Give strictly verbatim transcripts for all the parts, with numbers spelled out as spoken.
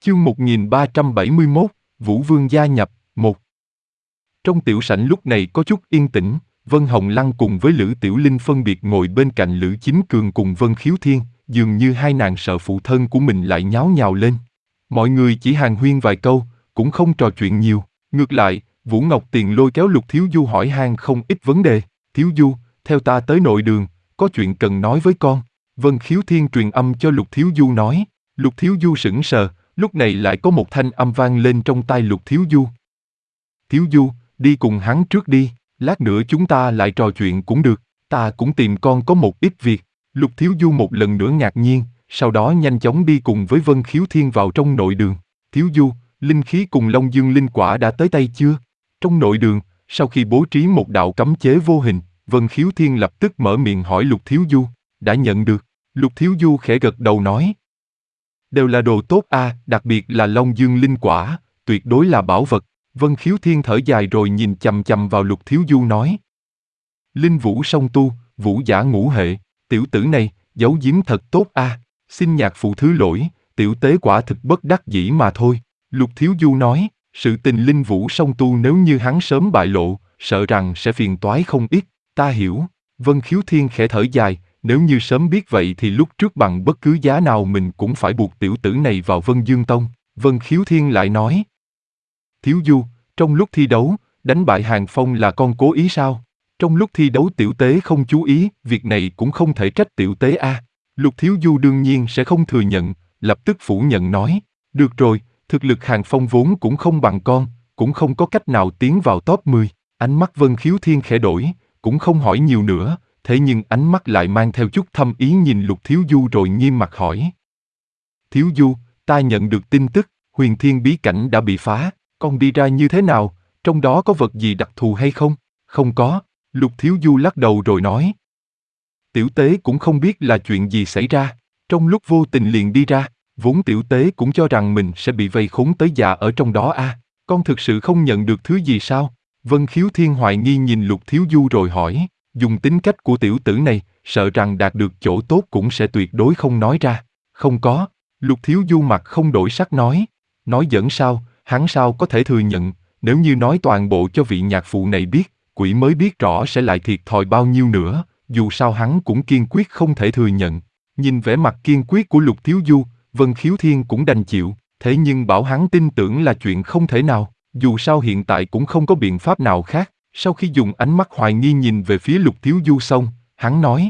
Chương một nghìn ba trăm bảy mươi mốt, Vũ Vương gia nhập, một. Trong tiểu sảnh lúc này có chút yên tĩnh, Vân Hồng Lăng cùng với Lữ Tiểu Linh phân biệt ngồi bên cạnh Lữ Chính Cường cùng Vân Khiếu Thiên, dường như hai nàng sợ phụ thân của mình lại nháo nhào lên. Mọi người chỉ hàn huyên vài câu, cũng không trò chuyện nhiều. Ngược lại, Vũ Ngọc Tiền lôi kéo Lục Thiếu Du hỏi han không ít vấn đề. Thiếu Du, theo ta tới nội đường, có chuyện cần nói với con. Vân Khiếu Thiên truyền âm cho Lục Thiếu Du nói. Lục Thiếu Du sững sờ, lúc này lại có một thanh âm vang lên trong tai Lục Thiếu Du. Thiếu Du, đi cùng hắn trước đi, lát nữa chúng ta lại trò chuyện cũng được, ta cũng tìm con có một ít việc. Lục Thiếu Du một lần nữa ngạc nhiên, sau đó nhanh chóng đi cùng với Vân Khiếu Thiên vào trong nội đường. Thiếu Du, linh khí cùng Long Dương linh quả đã tới tay chưa? Trong nội đường, sau khi bố trí một đạo cấm chế vô hình, Vân Khiếu Thiên lập tức mở miệng hỏi Lục Thiếu Du, đã nhận được. Lục Thiếu Du khẽ gật đầu nói. Đều là đồ tốt a, à, đặc biệt là Long Dương linh quả, tuyệt đối là bảo vật. Vân Khiếu Thiên thở dài rồi nhìn chằm chằm vào Lục Thiếu Du nói. Linh vũ song tu, vũ giả ngũ hệ, tiểu tử này, giấu giếm thật tốt a, à. Xin nhạc phụ thứ lỗi, tiểu tế quả thực bất đắc dĩ mà thôi. Lục Thiếu Du nói, sự tình linh vũ song tu nếu như hắn sớm bại lộ, sợ rằng sẽ phiền toái không ít, ta hiểu. Vân Khiếu Thiên khẽ thở dài, nếu như sớm biết vậy thì lúc trước bằng bất cứ giá nào mình cũng phải buộc tiểu tử này vào Vân Dương Tông. Vân Khiếu Thiên lại nói. Thiếu Du, trong lúc thi đấu, đánh bại Hàng Phong là con cố ý sao? Trong lúc thi đấu tiểu tế không chú ý, việc này cũng không thể trách tiểu tế a. À. Lục Thiếu Du đương nhiên sẽ không thừa nhận, lập tức phủ nhận nói. Được rồi, thực lực Hàng Phong vốn cũng không bằng con, cũng không có cách nào tiến vào top mười. Ánh mắt Vân Khiếu Thiên khẽ đổi, cũng không hỏi nhiều nữa, thế nhưng ánh mắt lại mang theo chút thâm ý nhìn Lục Thiếu Du rồi nghiêm mặt hỏi. Thiếu Du, ta nhận được tin tức, Huyền Thiên bí cảnh đã bị phá, con đi ra như thế nào, trong đó có vật gì đặc thù hay không? Không có, Lục Thiếu Du lắc đầu rồi nói. Tiểu tế cũng không biết là chuyện gì xảy ra, trong lúc vô tình liền đi ra, vốn tiểu tế cũng cho rằng mình sẽ bị vây khốn tới già ở trong đó a. À, con thực sự không nhận được thứ gì sao? Vân Khiếu Thiên hoài nghi nhìn Lục Thiếu Du rồi hỏi, dùng tính cách của tiểu tử này, sợ rằng đạt được chỗ tốt cũng sẽ tuyệt đối không nói ra. Không có, Lục Thiếu Du mặt không đổi sắc nói, nói giỡn sao, hắn sao có thể thừa nhận, nếu như nói toàn bộ cho vị nhạc phụ này biết, quỷ mới biết rõ sẽ lại thiệt thòi bao nhiêu nữa, dù sao hắn cũng kiên quyết không thể thừa nhận. Nhìn vẻ mặt kiên quyết của Lục Thiếu Du, Vân Khiếu Thiên cũng đành chịu, thế nhưng bảo hắn tin tưởng là chuyện không thể nào, dù sao hiện tại cũng không có biện pháp nào khác. Sau khi dùng ánh mắt hoài nghi nhìn về phía Lục Thiếu Du xong, hắn nói.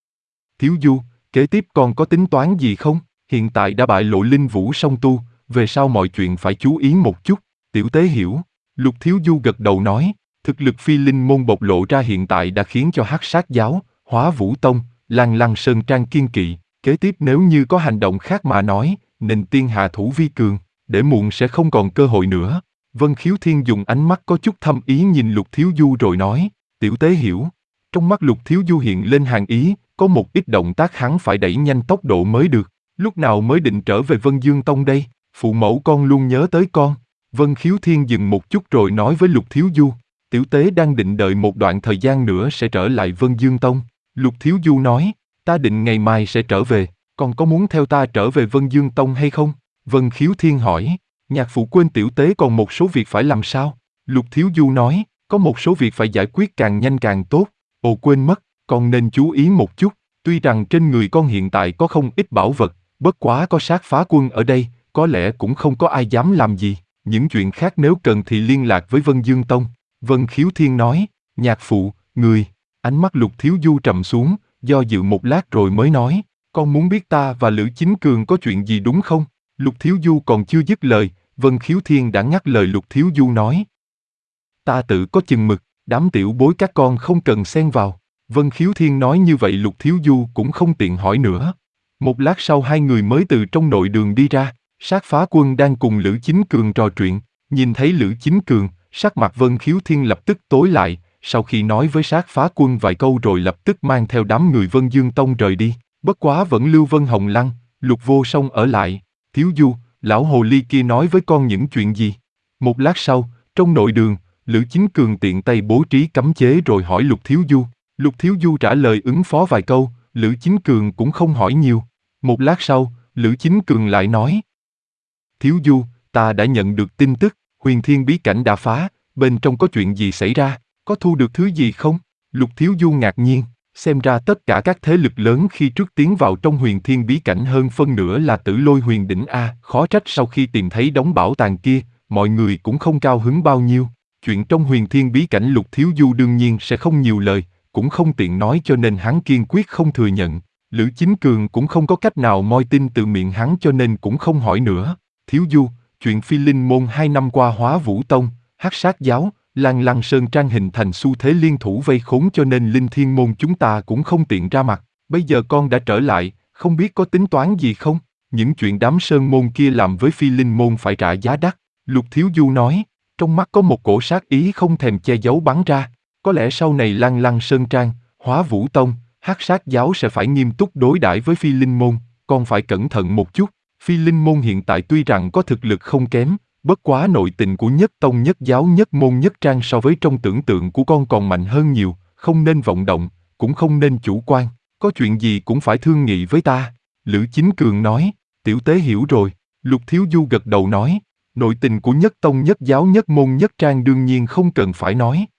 Thiếu Du, kế tiếp con có tính toán gì không? Hiện tại đã bại lộ linh vũ song tu, về sau mọi chuyện phải chú ý một chút, tiểu tế hiểu. Lục Thiếu Du gật đầu nói, thực lực phi linh môn bộc lộ ra hiện tại đã khiến cho Hắc Sát Giáo, Hóa Vũ Tông, Lăng Lăng Sơn Trang kiên kỵ. Kế tiếp nếu như có hành động khác mà nói, nên tiên hạ thủ vi cường, để muộn sẽ không còn cơ hội nữa. Vân Khiếu Thiên dùng ánh mắt có chút thâm ý nhìn Lục Thiếu Du rồi nói, tiểu tế hiểu. Trong mắt Lục Thiếu Du hiện lên hàn ý, có một ít động tác hắn phải đẩy nhanh tốc độ mới được. Lúc nào mới định trở về Vân Dương Tông đây? Phụ mẫu con luôn nhớ tới con. Vân Khiếu Thiên dừng một chút rồi nói với Lục Thiếu Du, tiểu tế đang định đợi một đoạn thời gian nữa sẽ trở lại Vân Dương Tông. Lục Thiếu Du nói, ta định ngày mai sẽ trở về, con có muốn theo ta trở về Vân Dương Tông hay không? Vân Khiếu Thiên hỏi, nhạc phụ quên tiểu tế còn một số việc phải làm sao? Lục Thiếu Du nói, có một số việc phải giải quyết càng nhanh càng tốt. Ồ quên mất, con nên chú ý một chút, tuy rằng trên người con hiện tại có không ít bảo vật, bất quá có Sát Phá Quân ở đây, có lẽ cũng không có ai dám làm gì, những chuyện khác nếu cần thì liên lạc với Vân Dương Tông. Vân Khiếu Thiên nói, nhạc phụ, người, ánh mắt Lục Thiếu Du trầm xuống, do dự một lát rồi mới nói, con muốn biết ta và Lữ Chính Cường có chuyện gì đúng không? Lục Thiếu Du còn chưa dứt lời, Vân Khiếu Thiên đã ngắt lời Lục Thiếu Du nói. Ta tự có chừng mực, đám tiểu bối các con không cần xen vào. Vân Khiếu Thiên nói như vậy Lục Thiếu Du cũng không tiện hỏi nữa. Một lát sau hai người mới từ trong nội đường đi ra, Sát Phá Quân đang cùng Lữ Chính Cường trò chuyện, nhìn thấy Lữ Chính Cường, sắc mặt Vân Khiếu Thiên lập tức tối lại, sau khi nói với Sát Phá Quân vài câu rồi lập tức mang theo đám người Vân Dương Tông rời đi, bất quá vẫn lưu Vân Hồng Lăng, Lục Vô Song ở lại. Thiếu Du, lão hồ ly kia nói với con những chuyện gì? Một lát sau, trong nội đường, Lữ Chính Cường tiện tay bố trí cấm chế rồi hỏi Lục Thiếu Du. Lục Thiếu Du trả lời ứng phó vài câu, Lữ Chính Cường cũng không hỏi nhiều. Một lát sau, Lữ Chính Cường lại nói. Thiếu Du, ta đã nhận được tin tức, huyền thiên bí cảnh đã phá, bên trong có chuyện gì xảy ra, có thu được thứ gì không? Lục Thiếu Du ngạc nhiên, xem ra tất cả các thế lực lớn khi trước tiến vào trong huyền thiên bí cảnh hơn phân nửa là Tử Lôi huyền đỉnh A, khó trách sau khi tìm thấy đống bảo tàng kia, mọi người cũng không cao hứng bao nhiêu. Chuyện trong huyền thiên bí cảnh Lục Thiếu Du đương nhiên sẽ không nhiều lời, cũng không tiện nói cho nên hắn kiên quyết không thừa nhận. Lữ Chính Cường cũng không có cách nào moi tin từ miệng hắn cho nên cũng không hỏi nữa. Thiếu Du, chuyện Phi Linh môn hai năm qua Hóa Vũ Tông, Hắc Sát giáo, Lan Lăng Sơn Trang hình thành xu thế liên thủ vây khốn cho nên Linh Thiên môn chúng ta cũng không tiện ra mặt. Bây giờ con đã trở lại, không biết có tính toán gì không? Những chuyện đám Sơn môn kia làm với Phi Linh môn phải trả giá đắt. Lục Thiếu Du nói, trong mắt có một cổ sát ý không thèm che giấu bắn ra. Có lẽ sau này Lan Lăng Sơn Trang, Hóa Vũ Tông, Hắc Sát giáo sẽ phải nghiêm túc đối đãi với Phi Linh môn, con phải cẩn thận một chút. Phi Linh môn hiện tại tuy rằng có thực lực không kém, bất quá nội tình của nhất tông nhất giáo nhất môn nhất trang so với trong tưởng tượng của con còn mạnh hơn nhiều, không nên vọng động, cũng không nên chủ quan, có chuyện gì cũng phải thương nghị với ta. Lữ Chính Cường nói, tiểu tế hiểu rồi. Lục Thiếu Du gật đầu nói, nội tình của nhất tông nhất giáo nhất môn nhất trang đương nhiên không cần phải nói,